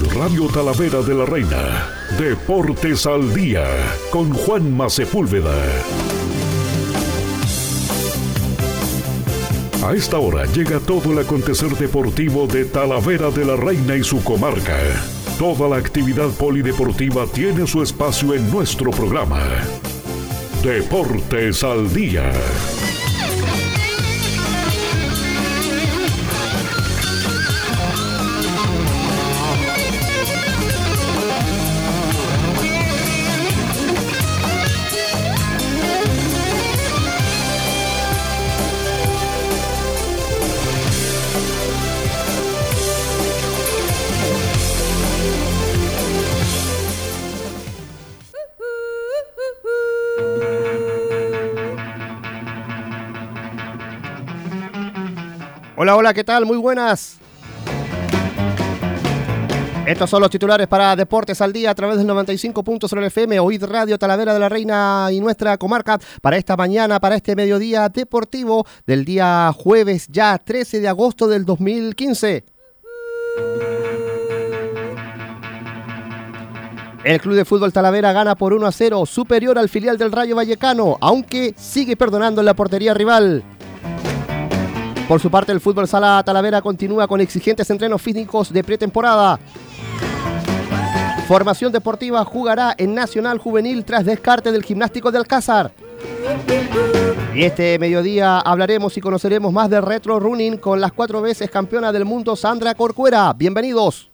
Radio Talavera de la Reina, Deportes al Día, con Juanma Sepúlveda. A esta hora llega todo el acontecer deportivo de Talavera de la Reina y su comarca. Toda la actividad polideportiva tiene su espacio en nuestro programa. Deportes al Día. Hola, ¿qué tal? Muy buenas. Estos son los titulares para Deportes al Día a través del 95.0 FM, OID Radio Talavera de la Reina y nuestra comarca para esta mañana, para este mediodía deportivo del día jueves, ya 13 de agosto del 2015. El Club de Fútbol Talavera gana por 1-0, superior al filial del Rayo Vallecano, aunque sigue perdonando en la portería rival. Por su parte, el Fútbol Sala Talavera continúa con exigentes entrenos físicos de pretemporada. Formación Deportiva jugará en Nacional Juvenil tras descarte del Gimnástico de Alcázar. Y este mediodía hablaremos y conoceremos más del retro running con las 4 veces campeona del mundo Sandra Corcuera. Bienvenidos.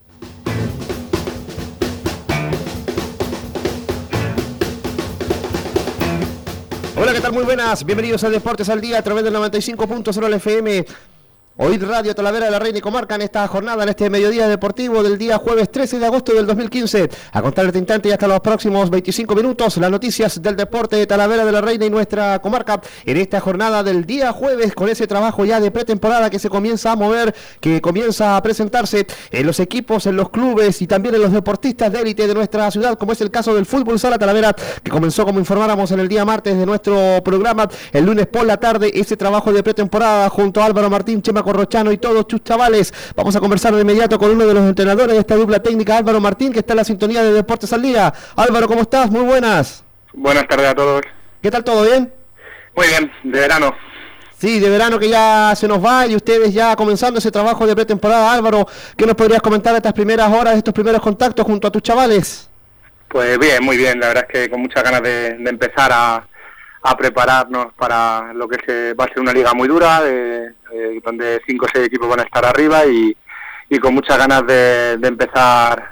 Hola, ¿qué tal? Muy buenas. Bienvenidos a Deportes al Día a través del 95.0 FM. Hoy Radio Talavera de la Reina y comarca en esta jornada, en este mediodía deportivo del día jueves 13 de agosto del 2015. A contar este instante y hasta los próximos 25 minutos, las noticias del deporte de Talavera de la Reina y nuestra comarca en esta jornada del día jueves, con ese trabajo ya de pretemporada que se comienza a mover, que comienza a presentarse en los equipos, en los clubes y también en los deportistas de élite de nuestra ciudad, como es el caso del Fútbol Sala Talavera, que comenzó, como informáramos en el día martes de nuestro programa, el lunes por la tarde, ese trabajo de pretemporada junto a Álvaro Martín, Chema Corrochano y todos tus chavales. Vamos a conversar de inmediato con uno de los entrenadores de esta dupla técnica, Álvaro Martín, que está en la sintonía de Deportes al Día. Álvaro, ¿cómo estás? Muy buenas. Buenas tardes a todos. ¿Qué tal, todo bien? Muy bien, de verano. Sí, de verano que ya se nos va y ustedes ya comenzando ese trabajo de pretemporada. Álvaro, ¿qué nos podrías comentar de estas primeras horas, de estos primeros contactos junto a tus chavales? Pues bien, muy bien. La verdad es que con muchas ganas de empezar a prepararnos para lo que va a ser una liga muy dura, donde 5 o 6 equipos van a estar arriba y con muchas ganas de empezar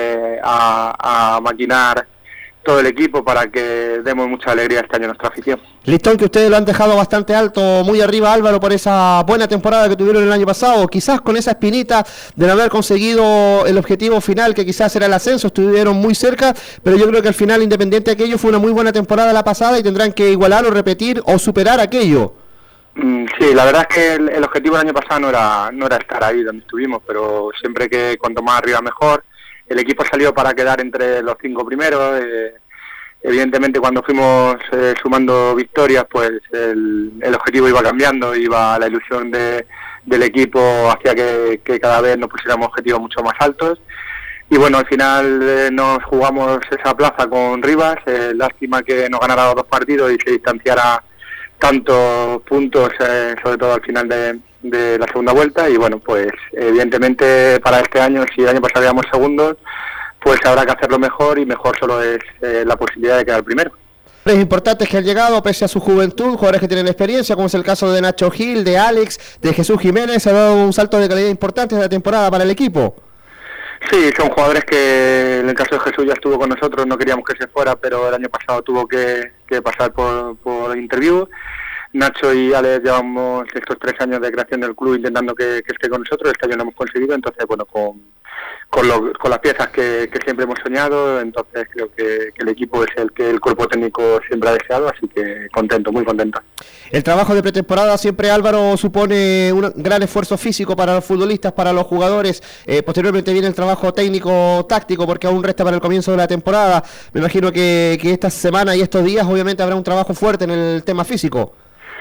a maquinar todo el equipo para que demos mucha alegría este año a nuestra afición. Listón que ustedes lo han dejado bastante alto, muy arriba, Álvaro, por esa buena temporada que tuvieron el año pasado, quizás con esa espinita de no haber conseguido el objetivo final, que quizás era el ascenso, estuvieron muy cerca, pero yo creo que al final, independiente de aquello, fue una muy buena temporada la pasada y tendrán que igualar o repetir o superar aquello. Sí, la verdad es que el objetivo del año pasado no era estar ahí donde estuvimos, pero siempre que cuanto más arriba mejor. El equipo salió para quedar entre los 5 primeros. Evidentemente, cuando fuimos sumando victorias, pues el objetivo iba cambiando, la ilusión del equipo hacia que cada vez nos pusiéramos objetivos mucho más altos. Y bueno, al final nos jugamos esa plaza con Rivas. Lástima que nos ganara los 2 partidos y se distanciara tantos puntos, sobre todo al final de la segunda vuelta. Y bueno, pues evidentemente para este año, si el año pasado íbamos segundos, pues habrá que hacerlo mejor, y mejor solo es la posibilidad de quedar primero. Es importante que han llegado, pese a su juventud, jugadores que tienen experiencia, como es el caso de Nacho Gil, de Alex, de Jesús Jiménez. Ha dado un salto de calidad importante de la temporada para el equipo. Sí, son jugadores que en el caso de Jesús ya estuvo con nosotros, no queríamos que se fuera, pero el año pasado tuvo que pasar por interview. Nacho y Alex llevamos estos 3 años de creación del club intentando que esté con nosotros. Este año lo hemos conseguido, entonces bueno, con las piezas que siempre hemos soñado, entonces creo que el equipo es el que el cuerpo técnico siempre ha deseado, así que contento, muy contento. El trabajo de pretemporada siempre, Álvaro, supone un gran esfuerzo físico para los futbolistas, para los jugadores. Posteriormente viene el trabajo técnico-táctico, porque aún resta para el comienzo de la temporada. Me imagino que esta semana y estos días obviamente habrá un trabajo fuerte en el tema físico.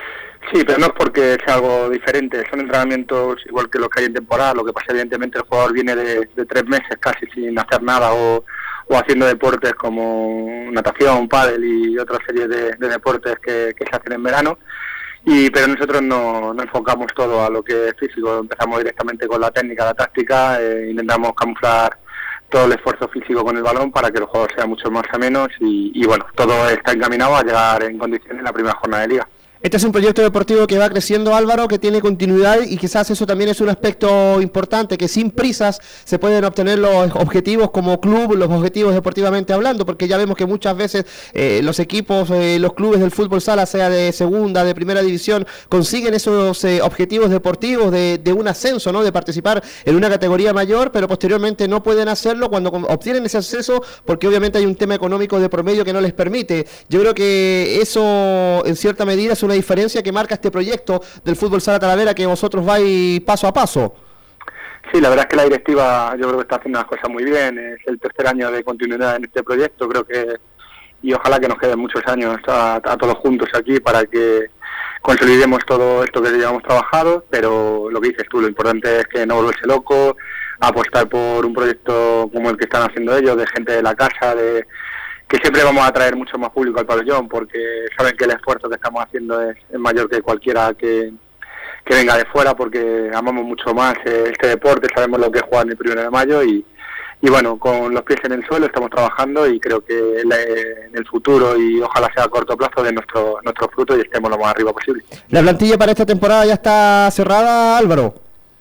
Sí, pero no es porque sea algo diferente, son entrenamientos igual que los que hay en temporada, lo que pasa evidentemente el jugador viene de 3 meses casi sin hacer nada o haciendo deportes como natación, pádel y otra serie de deportes que se hacen en verano, pero nosotros no enfocamos todo a lo que es físico, empezamos directamente con la técnica, la táctica, intentamos camuflar todo el esfuerzo físico con el balón para que el juego sea mucho más ameno y bueno, todo está encaminado a llegar en condiciones en la primera jornada de liga. Este es un proyecto deportivo que va creciendo, Álvaro, que tiene continuidad y quizás eso también es un aspecto importante, que sin prisas se pueden obtener los objetivos como club, los objetivos deportivamente hablando, porque ya vemos que muchas veces los equipos, los clubes del fútbol sala, sea de segunda, de primera división, consiguen esos objetivos deportivos de un ascenso, ¿no? De participar en una categoría mayor, pero posteriormente no pueden hacerlo cuando obtienen ese acceso, porque obviamente hay un tema económico de promedio que no les permite. Yo creo que eso, en cierta medida, es una diferencia que marca este proyecto del fútbol sala Talavera, que vosotros vais paso a paso. Sí, la verdad es que la directiva yo creo que está haciendo las cosas muy bien, es el tercer año de continuidad en este proyecto, creo que, y ojalá que nos queden muchos años a todos juntos aquí para que consolidemos todo esto que llevamos trabajado, pero lo que dices tú, lo importante es que no volverse loco, apostar por un proyecto como el que están haciendo ellos, de gente de la casa, que siempre vamos a traer mucho más público al pabellón, porque saben que el esfuerzo que estamos haciendo es mayor que cualquiera que venga de fuera, porque amamos mucho más este deporte, sabemos lo que es jugar en el 1 de mayo y bueno, con los pies en el suelo estamos trabajando y creo que en el futuro y ojalá sea a corto plazo de nuestro fruto y estemos lo más arriba posible. ¿La plantilla para esta temporada ya está cerrada, Álvaro?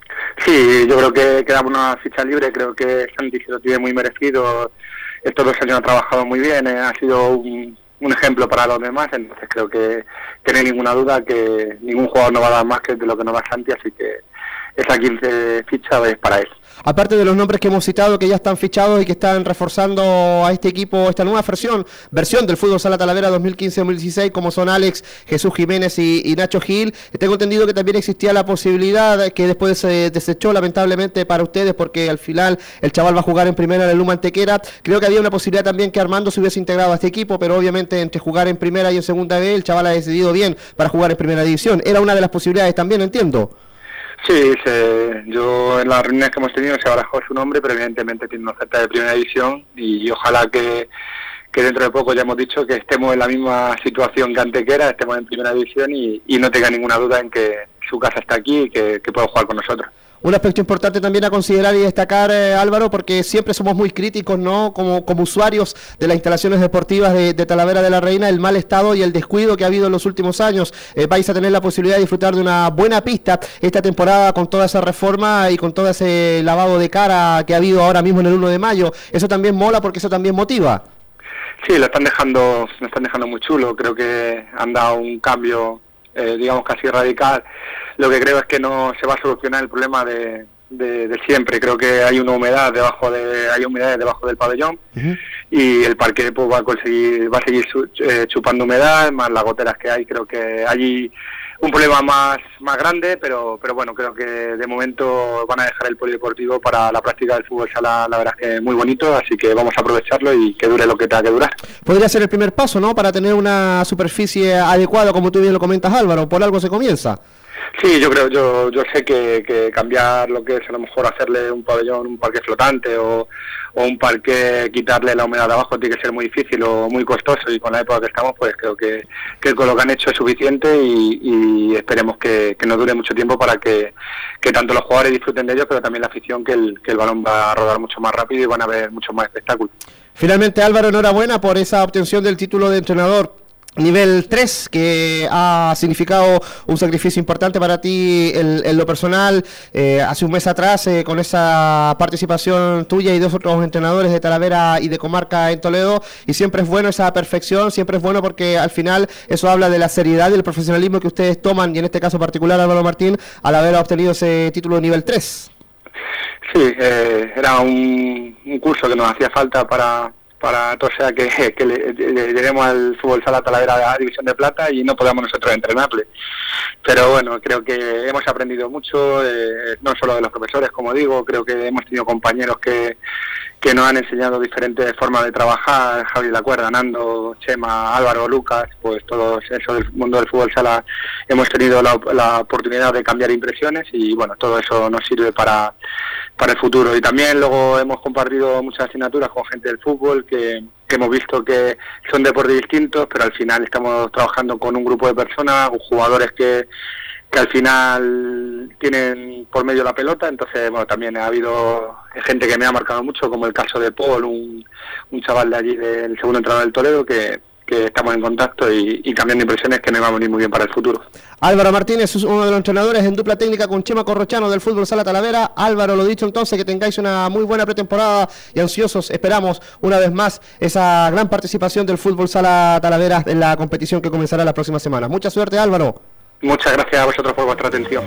Sí, yo creo que quedamos una ficha libre, creo que Santi se lo tiene muy merecido. Estos 2 años ha trabajado muy bien, ha sido un ejemplo para los demás, entonces creo que no hay ninguna duda que ningún jugador no va a dar más que de lo que nos da Santi, así que esa 15 ficha es para él. Aparte de los nombres que hemos citado, que ya están fichados y que están reforzando a este equipo, esta nueva versión del fútbol sala Talavera 2015-2016, como son Alex, Jesús Jiménez y Nacho Gil, tengo entendido que también existía la posibilidad, que después se desechó lamentablemente para ustedes, porque al final el chaval va a jugar en primera en el Luma Antequera. Creo que había una posibilidad también que Armando se hubiese integrado a este equipo, pero obviamente entre jugar en primera y en segunda B, el chaval ha decidido bien para jugar en primera división. Era una de las posibilidades también, entiendo. Sí, yo en las reuniones que hemos tenido se barajó su nombre, pero evidentemente tiene una oferta de primera división y ojalá que dentro de poco ya hemos dicho que estemos en la misma situación que Antequera, estemos en primera división y no tenga ninguna duda en que su casa está aquí y que pueda jugar con nosotros. Un aspecto importante también a considerar y destacar, Álvaro, porque siempre somos muy críticos, ¿no? Como usuarios de las instalaciones deportivas de Talavera de la Reina, el mal estado y el descuido que ha habido en los últimos años. Vais a tener la posibilidad de disfrutar de una buena pista esta temporada con toda esa reforma y con todo ese lavado de cara que ha habido ahora mismo en el 1 de mayo. Eso también mola porque eso también motiva. Sí, nos están dejando muy chulo, creo que han dado un cambio, digamos casi radical. Lo que creo es que no se va a solucionar el problema de siempre. Creo que hay una humedad hay humedades debajo del pabellón y el parque pues va a seguir chupando humedad, más las goteras que hay. Creo que hay un problema más grande, pero bueno, creo que de momento van a dejar el polideportivo para la práctica del fútbol sala, la verdad es que es muy bonito, así que vamos a aprovecharlo y que dure lo que tenga que durar. Podría ser el primer paso, ¿no?, para tener una superficie adecuada, como tú bien lo comentas, Álvaro. Por algo se comienza. Sí, yo sé que cambiar lo que es a lo mejor hacerle un pabellón, un parque flotante o un parque, quitarle la humedad de abajo tiene que ser muy difícil o muy costoso, y con la época que estamos pues creo que con lo que han hecho es suficiente y esperemos que no dure mucho tiempo para que tanto los jugadores disfruten de ellos, pero también la afición, que el balón va a rodar mucho más rápido y van a ver mucho más espectáculo. Finalmente, Álvaro, enhorabuena por esa obtención del título de entrenador nivel 3, que ha significado un sacrificio importante para ti en lo personal. Hace un mes atrás, con esa participación tuya y de otros entrenadores de Talavera y de comarca en Toledo, y siempre es bueno esa perfección, siempre es bueno porque al final eso habla de la seriedad y el profesionalismo que ustedes toman, y en este caso particular Álvaro Martín, al haber obtenido ese título de nivel 3. Sí, era un curso que nos hacía falta para todo sea que le lleguemos al fútbol sala Talavera a la división de plata y no podamos nosotros entrenarle. Pero bueno, creo que hemos aprendido mucho, no solo de los profesores, como digo, creo que hemos tenido compañeros que que nos han enseñado diferentes formas de trabajar, Javi La Cuerda, Nando, Chema, Álvaro, Lucas, pues todos eso del mundo del fútbol sala hemos tenido la oportunidad de cambiar impresiones y bueno, todo eso nos sirve para el futuro. Y también luego hemos compartido muchas asignaturas con gente del fútbol que hemos visto que son deportes distintos, pero al final estamos trabajando con un grupo de personas, jugadores que al final tienen por medio la pelota. Entonces, bueno, también ha habido gente que me ha marcado mucho, como el caso de Paul, un chaval de allí, del segundo entrenador del Toledo, que estamos en contacto y cambiando impresiones que nos va a venir muy bien para el futuro. Álvaro Martínez es uno de los entrenadores en dupla técnica con Chema Corrochano del Fútbol Sala Talavera. Álvaro, lo dicho entonces, que tengáis una muy buena pretemporada y ansiosos esperamos una vez más esa gran participación del Fútbol Sala Talavera en la competición que comenzará la próxima semana. Mucha suerte, Álvaro. Muchas gracias a vosotros por vuestra atención.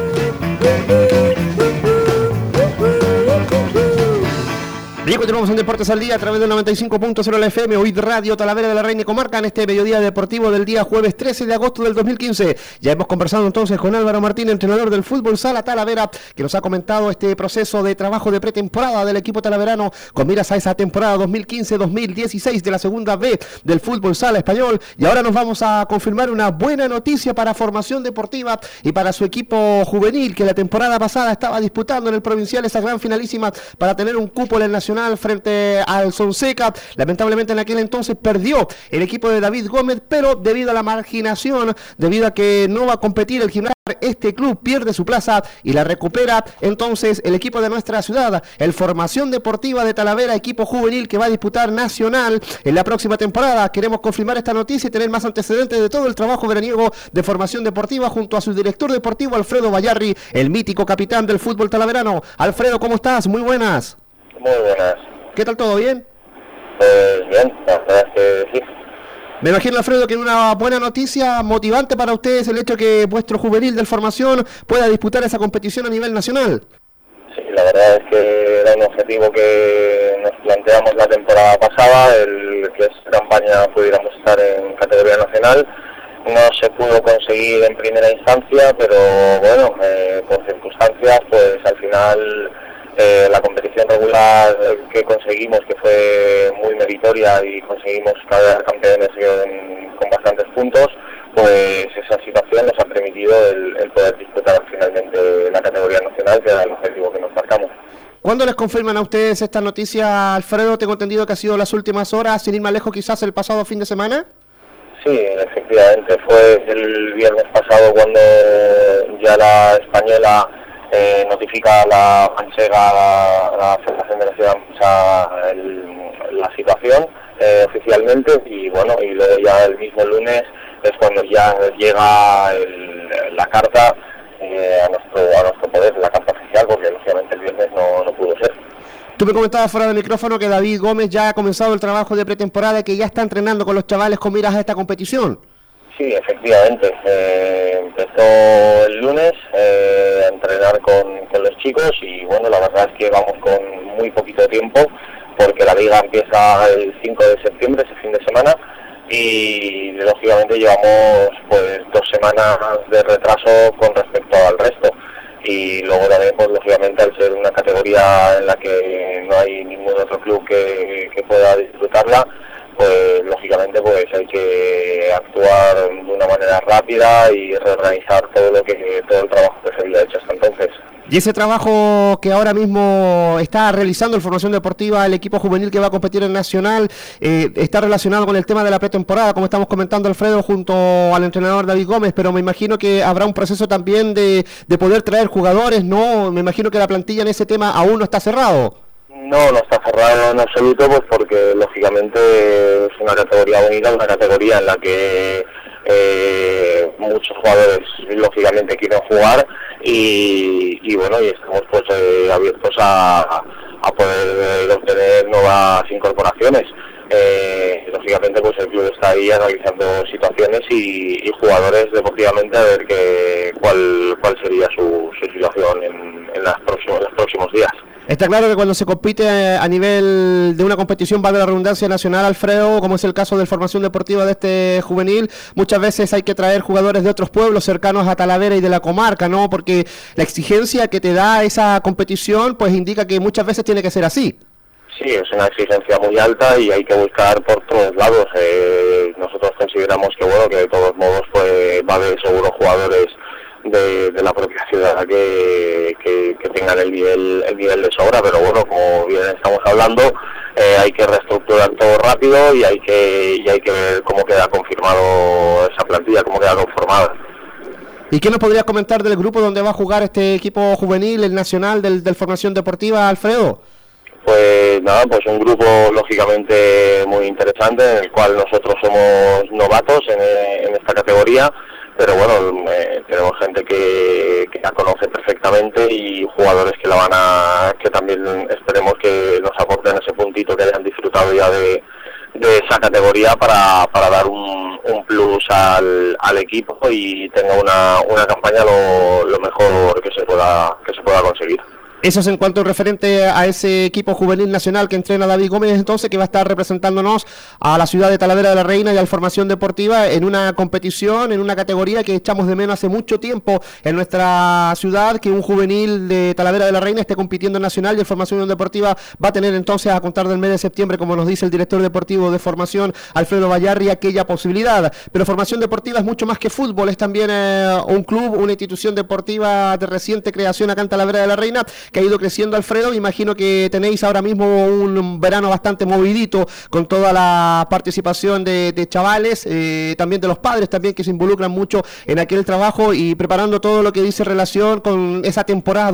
Bien, continuamos en Deportes al Día a través del 95.0 la FM, OID Radio Talavera de la Reina y Comarca, en este mediodía deportivo del día jueves 13 de agosto del 2015. Ya hemos conversado entonces con Álvaro Martín, entrenador del Fútbol Sala Talavera, que nos ha comentado este proceso de trabajo de pretemporada del equipo talaverano con miras a esa temporada 2015-2016 de la segunda B del Fútbol Sala Español. Y ahora nos vamos a confirmar una buena noticia para Formación Deportiva y para su equipo juvenil, que la temporada pasada estaba disputando en el provincial esa gran finalísima para tener un cupo en el nacional frente al Sonseca. Lamentablemente en aquel entonces perdió el equipo de David Gómez, pero debido a la marginación, debido a que no va a competir el gimnasio, este club pierde su plaza y la recupera entonces el equipo de nuestra ciudad, el Formación Deportiva de Talavera, equipo juvenil que va a disputar nacional en la próxima temporada. Queremos confirmar esta noticia y tener más antecedentes de todo el trabajo veraniego de Formación Deportiva junto a su director deportivo Alfredo Bayarri, el mítico capitán del fútbol talaverano. Alfredo, ¿cómo estás? Muy buenas. Muy buenas. ¿Qué tal, todo bien? Pues bien, la verdad es que sí. Me imagino, Alfredo, que una buena noticia motivante para ustedes el hecho de que vuestro juvenil de formación pueda disputar esa competición a nivel nacional. Sí, la verdad es que era un objetivo que nos planteamos la temporada pasada, el que esta campaña pudiéramos estar en categoría nacional. No se pudo conseguir en primera instancia, pero bueno, por circunstancias, pues al final la competición regular que conseguimos, que fue muy meritoria y conseguimos quedar campeones con bastantes puntos, pues esa situación nos ha permitido el poder disputar finalmente la categoría nacional, que era el objetivo que nos marcamos. ¿Cuándo les confirman a ustedes esta noticia, Alfredo? Tengo entendido que ha sido las últimas horas, sin ir más lejos, quizás el pasado fin de semana. Sí, efectivamente, fue el viernes pasado cuando ya la española notifica a la manchega, la Federación de la Ciudad, la situación oficialmente, y bueno, y luego ya el mismo lunes es cuando ya llega la carta a nuestro poder, la carta oficial, porque lógicamente el viernes no pudo ser. Tú me comentabas fuera del micrófono que David Gómez ya ha comenzado el trabajo de pretemporada, que ya está entrenando con los chavales con miras a esta competición. Sí, efectivamente. Empezó el lunes a entrenar con los chicos y bueno, la verdad es que vamos con muy poquito tiempo porque la liga empieza el 5 de septiembre, ese fin de semana, y lógicamente llevamos pues 2 semanas de retraso con respecto al resto. Y luego también, pues lógicamente, al ser una categoría en la que no hay ningún otro club que pueda disfrutarla, pues lógicamente pues hay que actuar de una manera rápida y reorganizar todo el trabajo que se había hecho hasta entonces. Y ese trabajo que ahora mismo está realizando el Formación Deportiva, el equipo juvenil que va a competir en Nacional, está relacionado con el tema de la pretemporada, como estamos comentando, Alfredo, junto al entrenador David Gómez, pero me imagino que habrá un proceso también de poder traer jugadores, ¿no? Me imagino que la plantilla en ese tema aún no está cerrado. No está cerrado en absoluto, pues porque lógicamente es una categoría bonita, una categoría en la que muchos jugadores lógicamente quieren jugar y bueno, y estamos pues abiertos a poder obtener nuevas incorporaciones. Lógicamente pues el club está ahí analizando situaciones y jugadores deportivamente a ver cuál sería su situación en los próximos días. Está claro que cuando se compite a nivel de una competición, valga la redundancia, nacional, Alfredo, como es el caso de Formación Deportiva de este juvenil, muchas veces hay que traer jugadores de otros pueblos cercanos a Talavera y de la comarca, ¿no? Porque la exigencia que te da esa competición pues indica que muchas veces tiene que ser así. Sí, es una exigencia muy alta y hay que buscar por todos lados. Nosotros consideramos que bueno, que de todos modos pues va a haber seguro jugadores de la propia ciudad que tengan el nivel de sobra, pero bueno, como bien estamos hablando, hay que reestructurar todo rápido y hay que ver cómo queda confirmado esa plantilla, cómo queda conformada. ¿Y qué nos podrías comentar del grupo donde va a jugar este equipo juvenil, el nacional del Formación Deportiva, Alfredo? Pues nada, pues un grupo lógicamente muy interesante, en el cual nosotros somos novatos en esta categoría, pero bueno, tenemos gente que la conoce perfectamente y jugadores que también esperemos que nos aporten ese puntito, que hayan disfrutado ya de esa categoría para dar un plus al equipo y tenga una campaña lo mejor que se pueda conseguir. Eso es en cuanto referente a ese equipo juvenil nacional que entrena David Gómez, entonces, que va a estar representándonos a la ciudad de Talavera de la Reina y a la Formación Deportiva en una competición, en una categoría que echamos de menos hace mucho tiempo en nuestra ciudad, que un juvenil de Talavera de la Reina esté compitiendo en nacional, y el Formación Deportiva va a tener entonces, a contar del mes de septiembre, como nos dice el director deportivo de Formación, Alfredo Vallarri, aquella posibilidad. Pero Formación Deportiva es mucho más que fútbol, es también un club, una institución deportiva de reciente creación acá en Talavera de la Reina, que ha ido creciendo, Alfredo. Imagino que tenéis ahora mismo un verano bastante movidito con toda la participación de chavales, también de los padres también, que se involucran mucho en aquel trabajo y preparando todo lo que dice relación con esa temporada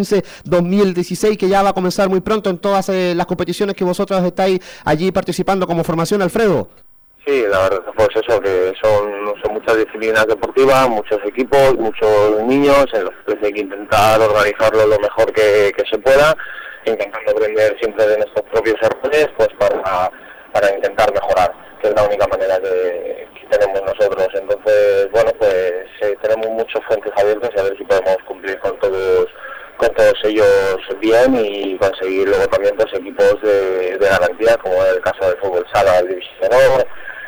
2015-2016 que ya va a comenzar muy pronto en todas las competiciones que vosotros estáis allí participando como formación, Alfredo. Sí, la verdad pues eso, que son muchas disciplinas deportivas, muchos equipos, muchos niños, en los que hay que intentar organizarlo lo mejor que se pueda, intentando aprender siempre de nuestros propios errores, pues para intentar mejorar, que es la única manera que tenemos nosotros. Entonces, bueno, pues tenemos muchos frentes abiertos y a ver si podemos cumplir con todos ellos bien y conseguir luego también pues equipos de garantía, como en el caso del fútbol sala del División de Honor,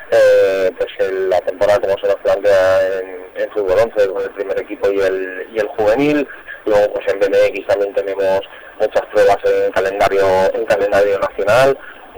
pues la temporada como se nos plantea en fútbol 11 con el primer equipo y el juvenil. Luego pues en BMX también tenemos muchas pruebas en calendario nacional,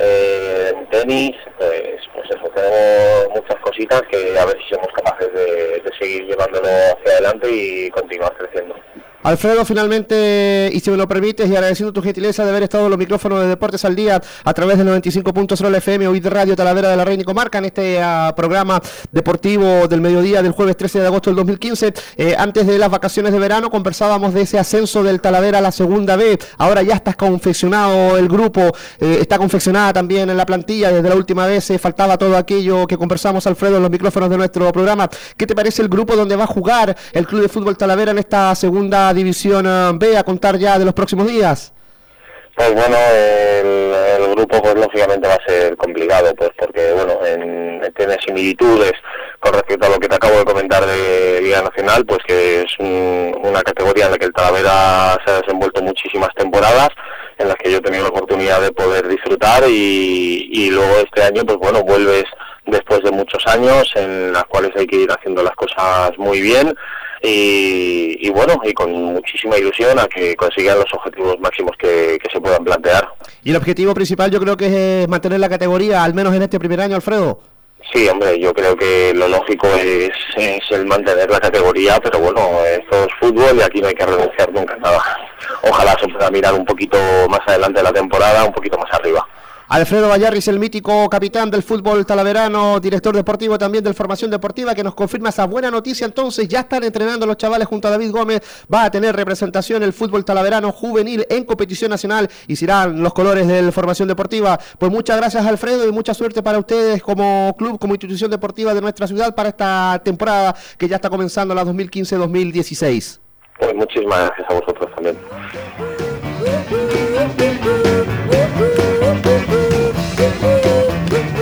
en tenis, pues eso, tenemos muchas cositas que a ver si somos capaces de seguir llevándolo hacia adelante y continuar creciendo. Alfredo, finalmente, y si me lo permites, y agradeciendo tu gentileza de haber estado en los micrófonos de Deportes al Día a través del 95.0 FM, hoy de Radio Talavera de la Reina y Comarca, en este programa deportivo del mediodía del jueves 13 de agosto del 2015. Antes de las vacaciones de verano conversábamos de ese ascenso del Talavera a la segunda B. Ahora ya está confeccionado el grupo, está confeccionada también en la plantilla. Desde la última vez faltaba todo aquello que conversamos, Alfredo, en los micrófonos de nuestro programa. ¿Qué te parece el grupo donde va a jugar el Club de Fútbol Talavera en esta segunda División B, a contar ya de los próximos días? Pues bueno, el grupo pues lógicamente va a ser complicado, pues porque bueno, tiene similitudes con respecto a lo que te acabo de comentar de Liga Nacional, pues que es una categoría en la que el Talavera se ha desenvuelto muchísimas temporadas, en las que yo he tenido la oportunidad de poder disfrutar y luego este año pues bueno, vuelves después de muchos años en las cuales hay que ir haciendo las cosas muy bien. Y bueno, y con muchísima ilusión a que consigan los objetivos máximos que se puedan plantear. Y el objetivo principal yo creo que es mantener la categoría, al menos en este primer año, Alfredo. Sí, hombre, yo creo que lo lógico es el mantener la categoría, pero bueno, esto es fútbol y aquí no hay que renunciar nunca a nada. Ojalá se pueda mirar un poquito más adelante de la temporada, un poquito más arriba. Alfredo Vallarri, el mítico capitán del fútbol talaverano, director deportivo también del Formación Deportiva, que nos confirma esa buena noticia. Entonces ya están entrenando los chavales junto a David Gómez. Va a tener representación el fútbol talaverano juvenil en competición nacional y serán los colores del Formación Deportiva. Pues muchas gracias, Alfredo, y mucha suerte para ustedes como club, como institución deportiva de nuestra ciudad para esta temporada que ya está comenzando, la 2015-2016. Pues muchísimas gracias a vosotros también. Bien, continuamos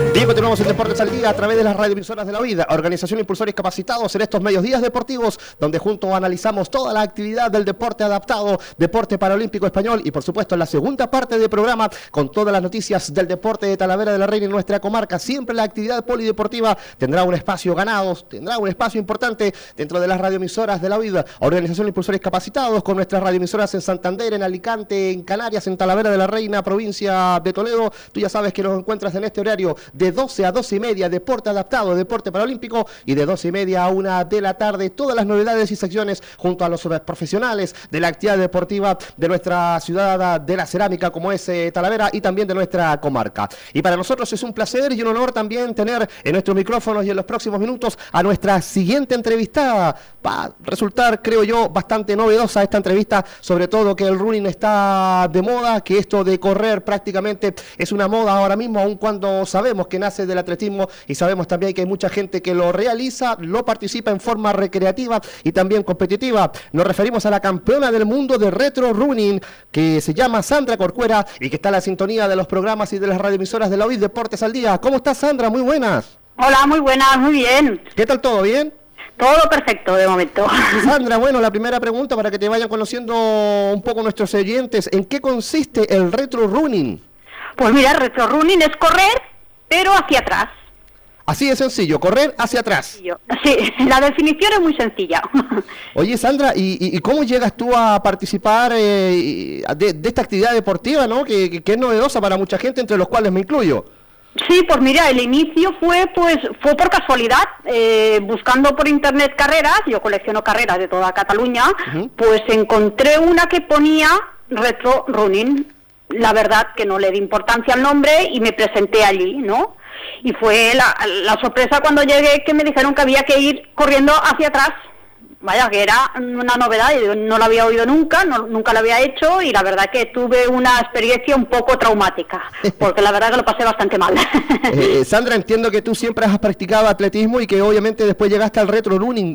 continuamos en Deportes al Día a través de las radioemisoras de la vida, organización Impulsores Capacitados en estos medios días deportivos, donde juntos analizamos toda la actividad del deporte adaptado, deporte paralímpico español y por supuesto en la segunda parte del programa con todas las noticias del deporte de Talavera de la Reina en nuestra comarca. Siempre la actividad polideportiva tendrá un espacio ganado, tendrá un espacio importante dentro de las radioemisoras de la vida, organización Impulsores Capacitados con nuestras radioemisoras en Santander, en Alicante, en Canarias, en Talavera de la Reina, provincia de Toledo. Tú ya sabes que nos encuentras en este horario de 12 a 12 y media, deporte adaptado, deporte paralímpico, y de 12 y media a 1 de la tarde, todas las novedades y secciones junto a los profesionales de la actividad deportiva de nuestra ciudad de la cerámica como es Talavera y también de nuestra comarca. Y para nosotros es un placer y un honor también tener en nuestros micrófonos y en los próximos minutos a nuestra siguiente entrevistada. Va a resultar, creo yo, bastante novedosa esta entrevista, sobre todo que el running está de moda, que esto de correr prácticamente es una moda ahora mismo, aun cuando sabemos que nace del atletismo y sabemos también que hay mucha gente que lo realiza, lo participa en forma recreativa y también competitiva. Nos referimos a la campeona del mundo de retro running, que se llama Sandra Corcuera y que está en la sintonía de los programas y de las radioemisoras de la UID Deportes al Día. ¿Cómo estás, Sandra? Muy buenas. Hola, muy buenas, muy bien. ¿Qué tal todo? ¿Bien? Todo perfecto de momento. Sandra, bueno, la primera pregunta para que te vayan conociendo un poco nuestros oyentes, ¿en qué consiste el retro running? Pues mira, el retro running es correr, pero hacia atrás. Así de sencillo, correr hacia atrás. Sí, la definición es muy sencilla. Oye, Sandra, ¿y cómo llegas tú a participar de esta actividad deportiva, ¿no? Que es novedosa para mucha gente, entre los cuales me incluyo? Sí, pues mira, el inicio fue por casualidad, buscando por internet carreras, yo colecciono carreras de toda Cataluña, pues encontré una que ponía retro running. La verdad que no le di importancia al nombre y me presenté allí, ¿no? Y fue la sorpresa cuando llegué que me dijeron que había que ir corriendo hacia atrás. Vaya, que era una novedad, yo no la había oído nunca, nunca la había hecho y la verdad que tuve una experiencia un poco traumática, porque la verdad que lo pasé bastante mal. Sandra, entiendo que tú siempre has practicado atletismo y que obviamente después llegaste al retro running.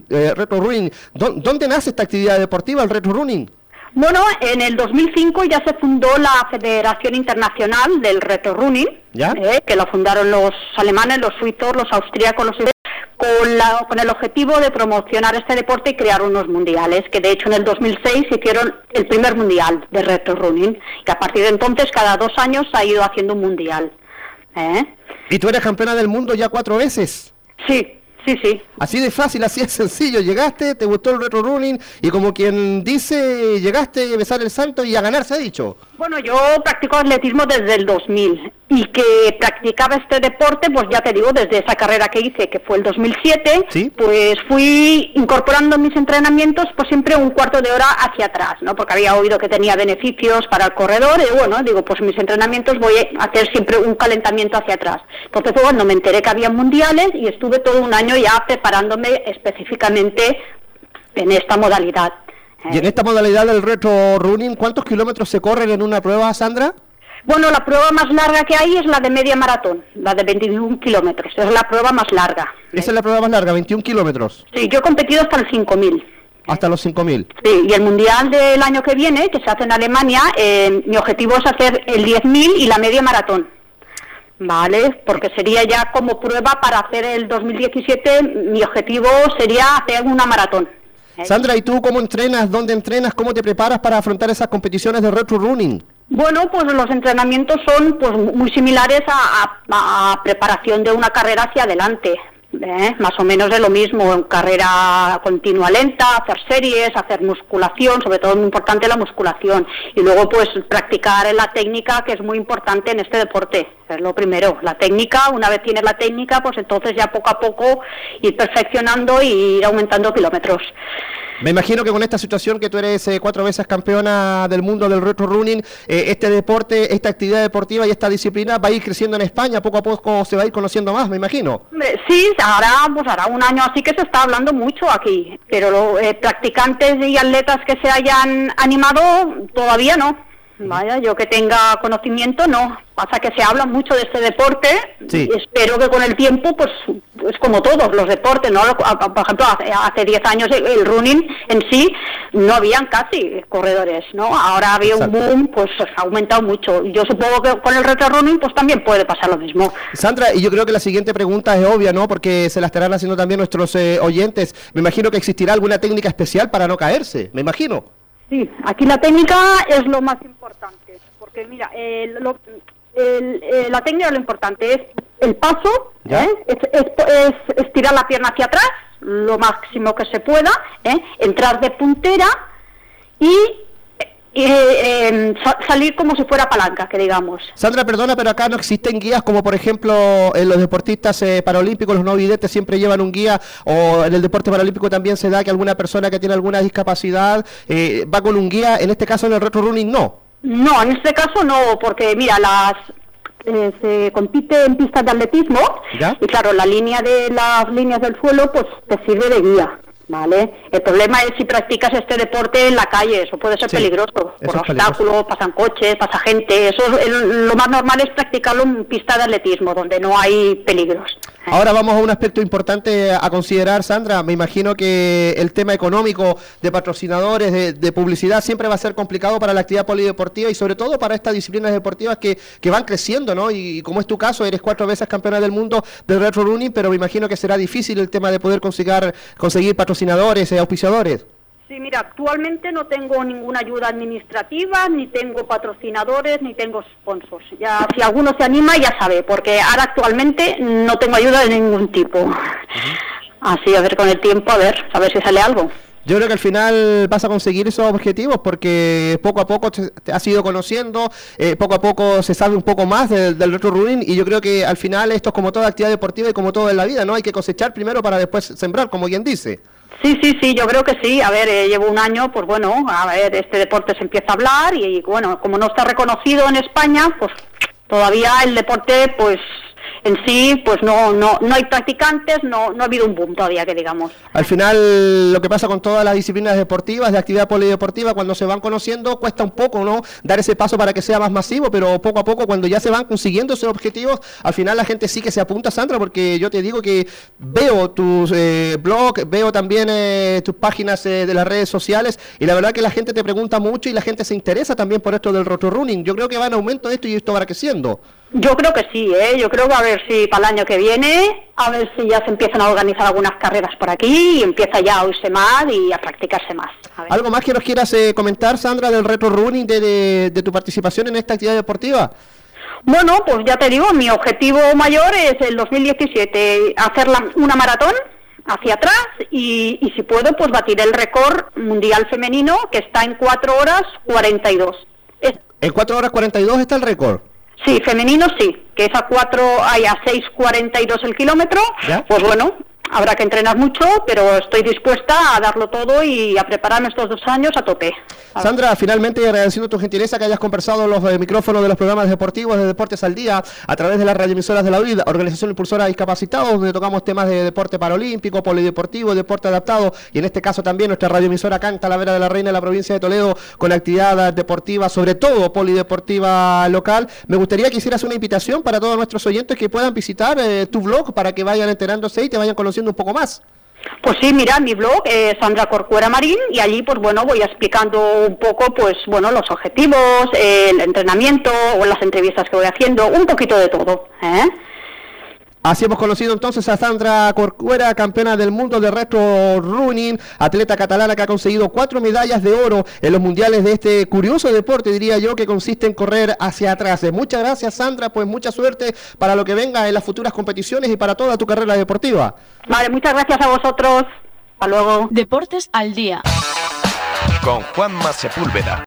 ¿Dónde nace esta actividad deportiva, el retro running? Bueno, en el 2005 ya se fundó la Federación Internacional del Retro Running, que la fundaron los alemanes, los suizos, los austríacos, los ingleses, con el objetivo de promocionar este deporte y crear unos mundiales, que de hecho en el 2006 se hicieron el primer mundial de Retro Running, que a partir de entonces cada 2 años se ha ido haciendo un mundial. ¿Y tú eres campeona del mundo ya 4 veces? Sí. Sí. Así de fácil, así de sencillo. Llegaste, te gustó el retro running y como quien dice, llegaste a besar el santo y a ganar, se ha dicho. Bueno, yo practico atletismo desde el 2000 y que practicaba este deporte, pues ya te digo, desde esa carrera que hice, que fue el 2007, ¿sí? Pues fui incorporando en mis entrenamientos pues siempre un cuarto de hora hacia atrás, ¿no? Porque había oído que tenía beneficios para el corredor y bueno, digo, pues en mis entrenamientos voy a hacer siempre un calentamiento hacia atrás. Entonces fue cuando me enteré que había mundiales y estuve todo un año ya preparándome específicamente en esta modalidad. Y en esta modalidad del retro running, ¿cuántos kilómetros se corren en una prueba, Sandra? Bueno, la prueba más larga que hay es la de media maratón, la de 21 kilómetros, es la prueba más larga. ¿Esa es la prueba más larga, 21 kilómetros? Sí, yo he competido hasta el 5.000. ¿Hasta los 5.000? Sí, y el mundial del año que viene, que se hace en Alemania, mi objetivo es hacer el 10.000 y la media maratón. Vale, porque sería ya como prueba para hacer el 2017, mi objetivo sería hacer una maratón. Sandra, ¿y tú cómo entrenas? ¿Dónde entrenas? ¿Cómo te preparas para afrontar esas competiciones de retro running? Bueno, pues los entrenamientos son pues muy similares a preparación de una carrera hacia adelante. Más o menos de lo mismo, en carrera continua lenta, hacer series, hacer musculación, sobre todo muy importante la musculación, y luego pues practicar la técnica, que es muy importante en este deporte, es lo primero, la técnica. Una vez tienes la técnica, pues entonces ya poco a poco ir perfeccionando y ir aumentando kilómetros. Me imagino que con esta situación que tú eres 4 veces campeona del mundo del retro running, este deporte, esta actividad deportiva y esta disciplina va a ir creciendo en España, poco a poco se va a ir conociendo más, me imagino. Sí, hará un año así que se está hablando mucho aquí, pero practicantes y atletas que se hayan animado todavía no. Vaya, yo que tenga conocimiento no. Pasa que se habla mucho de este deporte, sí. Y espero que con el tiempo pues es como todos los deportes, ¿no? Por ejemplo, hace 10 años el running en sí no habían casi corredores, ¿no? Ahora había un boom, pues ha aumentado mucho. Yo supongo que con el retro running pues también puede pasar lo mismo. Sandra, y yo creo que la siguiente pregunta es obvia, ¿no? Porque se la estarán haciendo también nuestros oyentes. Me imagino que existirá alguna técnica especial para no caerse, me imagino. Sí, aquí la técnica es lo más importante, porque mira, la técnica lo importante es el paso, es estirar la pierna hacia atrás, lo máximo que se pueda, entrar de puntera y salir como si fuera palanca, que digamos. Sandra, perdona, pero acá no existen guías como por ejemplo en los deportistas paralímpicos, los no videntes siempre llevan un guía, o en el deporte paralímpico también se da que alguna persona que tiene alguna discapacidad va con un guía, en este caso en el retro running no. No, en este caso no, porque mira, se compite en pistas de atletismo, ¿ya? Y claro, las líneas del suelo pues te sirve de guía. Vale, el problema es si practicas este deporte en la calle, eso puede ser peligroso, por obstáculos, pasan coches, pasa gente, eso lo más normal es practicarlo en pista de atletismo, donde no hay peligros. Ahora vamos a un aspecto importante a considerar, Sandra. Me imagino que el tema económico de patrocinadores, de publicidad, siempre va a ser complicado para la actividad polideportiva y sobre todo para estas disciplinas deportivas que van creciendo, ¿no? Y como es tu caso, eres 4 veces campeona del mundo del retro running, pero me imagino que será difícil el tema de poder conseguir patrocinadores, auspiciadores. Sí, mira, actualmente no tengo ninguna ayuda administrativa, ni tengo patrocinadores, ni tengo sponsors. Ya, si alguno se anima, ya sabe, porque ahora actualmente no tengo ayuda de ningún tipo. Así, a ver con el tiempo, a ver si sale algo. Yo creo que al final vas a conseguir esos objetivos porque poco a poco te has ido conociendo, poco a poco se sabe un poco más del retro running y yo creo que al final esto es como toda actividad deportiva y como todo en la vida, ¿no? Hay que cosechar primero para después sembrar, como quien dice. Sí, yo creo que sí. A ver, llevo un año, pues bueno, a ver, este deporte se empieza a hablar y bueno, como no está reconocido en España, pues todavía el deporte, pues en sí, pues no hay practicantes, no ha habido un boom todavía, que digamos. Al final, lo que pasa con todas las disciplinas deportivas, de actividad polideportiva, cuando se van conociendo, cuesta un poco, ¿no? Dar ese paso para que sea más masivo, pero poco a poco, cuando ya se van consiguiendo esos objetivos, al final la gente sí que se apunta, Sandra, porque yo te digo que veo tus blogs, veo también tus páginas de las redes sociales, y la verdad que la gente te pregunta mucho y la gente se interesa también por esto del retro running. Yo creo que va en aumento esto y esto va creciendo. Yo creo que sí, yo creo que a ver si para el año que viene, a ver si ya se empiezan a organizar algunas carreras por aquí y empieza ya a oírse más y a practicarse más. ¿Algo más que nos quieras comentar, Sandra, del retro running, de tu participación en esta actividad deportiva? Bueno, pues ya te digo, mi objetivo mayor es el 2017, hacer una maratón hacia atrás y si puedo, pues batir el récord mundial femenino que está en 4 horas 42. ¿En 4 horas 42 está el récord? Sí, femenino sí, que es a 6:42 el kilómetro. ¿Ya? Pues bueno, habrá que entrenar mucho, pero estoy dispuesta a darlo todo y a prepararme estos 2 años a tope. Sandra, finalmente agradeciendo tu gentileza que hayas conversado en los micrófonos de los programas deportivos de Deportes al Día a través de las radioemisoras de la UID, Organización Impulsora de Discapacitados, donde tocamos temas de deporte paralímpico, polideportivo, deporte adaptado y en este caso también nuestra radioemisora acá en Talavera de la Reina de la provincia de Toledo con actividad deportiva, sobre todo polideportiva local. Me gustaría que hicieras una invitación para todos nuestros oyentes que puedan visitar tu blog para que vayan enterándose y te vayan conociendo un poco más. Pues sí, mira, mi blog es Sandra Corcuera Marín y allí pues bueno voy explicando un poco pues bueno los objetivos, el entrenamiento o las entrevistas que voy haciendo, un poquito de todo, Así hemos conocido entonces a Sandra Corcuera, campeona del mundo de retro running, atleta catalana que ha conseguido 4 medallas de oro en los mundiales de este curioso deporte, diría yo, que consiste en correr hacia atrás. Muchas gracias, Sandra, pues mucha suerte para lo que venga en las futuras competiciones y para toda tu carrera deportiva. Vale, muchas gracias a vosotros. Hasta luego. Deportes al Día. Con Juanma Sepúlveda.